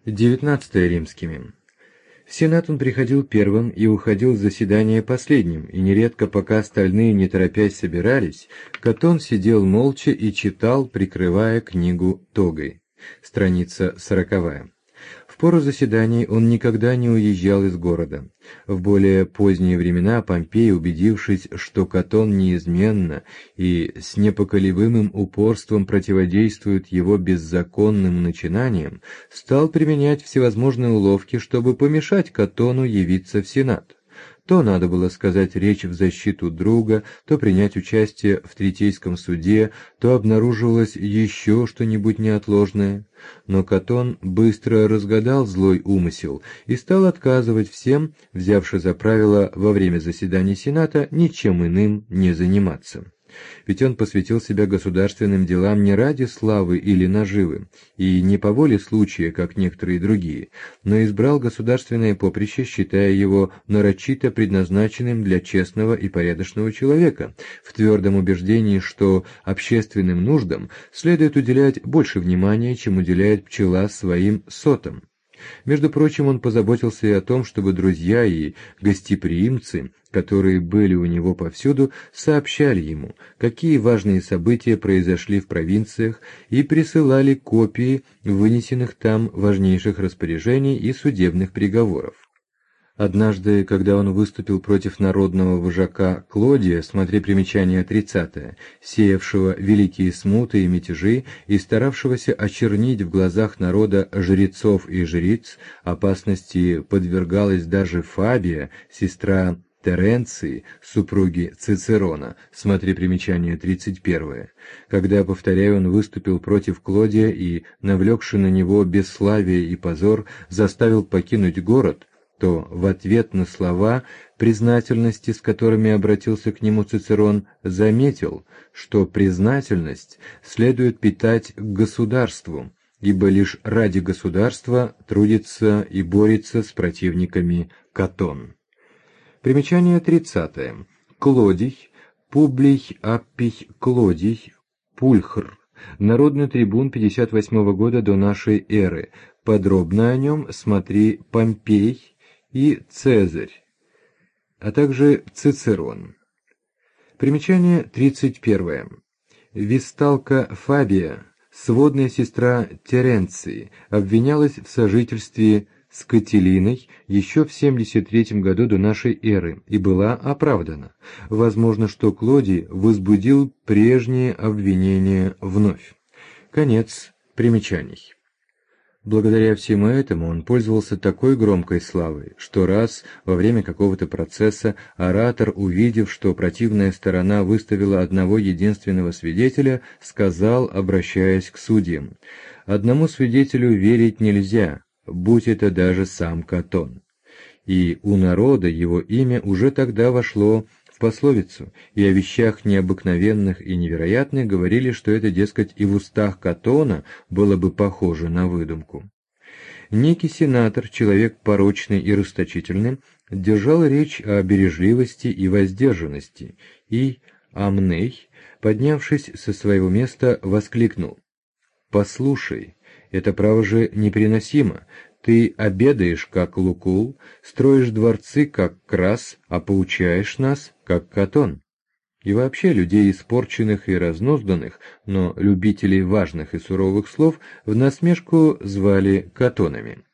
19 римскими. В Сенат он приходил первым и уходил с заседания последним, и нередко, пока остальные не торопясь собирались, Катон сидел молча и читал, прикрывая книгу тогой. Страница 40. В пору заседаний он никогда не уезжал из города. В более поздние времена Помпей, убедившись, что Катон неизменно и с непоколебимым упорством противодействует его беззаконным начинаниям, стал применять всевозможные уловки, чтобы помешать Катону явиться в Сенат. То надо было сказать речь в защиту друга, то принять участие в Третейском суде, то обнаруживалось еще что-нибудь неотложное. Но Катон быстро разгадал злой умысел и стал отказывать всем, взявши за правило во время заседаний Сената ничем иным не заниматься. Ведь он посвятил себя государственным делам не ради славы или наживы, и не по воле случая, как некоторые другие, но избрал государственное поприще, считая его нарочито предназначенным для честного и порядочного человека, в твердом убеждении, что общественным нуждам следует уделять больше внимания, чем уделяет пчела своим сотам. Между прочим, он позаботился и о том, чтобы друзья и гостеприимцы, которые были у него повсюду, сообщали ему, какие важные события произошли в провинциях, и присылали копии вынесенных там важнейших распоряжений и судебных приговоров. Однажды, когда он выступил против народного вожака Клодия, смотри примечание 30, сеявшего великие смуты и мятежи и старавшегося очернить в глазах народа жрецов и жриц, опасности подвергалась даже Фабия, сестра Теренции, супруги Цицерона, смотри примечание 31. Когда, повторяю, он выступил против Клодия и, навлекши на него бесславие и позор, заставил покинуть город, то в ответ на слова признательности, с которыми обратился к нему Цицерон, заметил, что признательность следует питать к государству, ибо лишь ради государства трудится и борется с противниками Катон. Примечание 30. Клодий, Публий Аппий Клодий, Пульхр, народный трибун 58 года до нашей эры. Подробно о нем смотри Помпей и Цезарь, а также Цицерон. Примечание 31. Весталка Фабия, сводная сестра Теренции, обвинялась в сожительстве с Кателиной еще в 73 году до нашей эры и была оправдана. Возможно, что Клодий возбудил прежние обвинения вновь. Конец примечаний. Благодаря всему этому он пользовался такой громкой славой, что раз во время какого-то процесса оратор, увидев, что противная сторона выставила одного единственного свидетеля, сказал, обращаясь к судьям: «Одному свидетелю верить нельзя, будь это даже сам Катон». И у народа его имя уже тогда вошло в пословицу, и о вещах необыкновенных и невероятных говорили, что это, дескать, и в устах Катона было бы похоже на выдумку. Некий сенатор, человек порочный и расточительный, держал речь о бережливости и воздержанности, и Амней, поднявшись со своего места, воскликнул: «Послушай, это право же непереносимо. Ты обедаешь, как Лукул, строишь дворцы, как Крас, а поучаешь нас, как Катон». И вообще людей испорченных и разнузданных, но любителей важных и суровых слов в насмешку звали Катонами.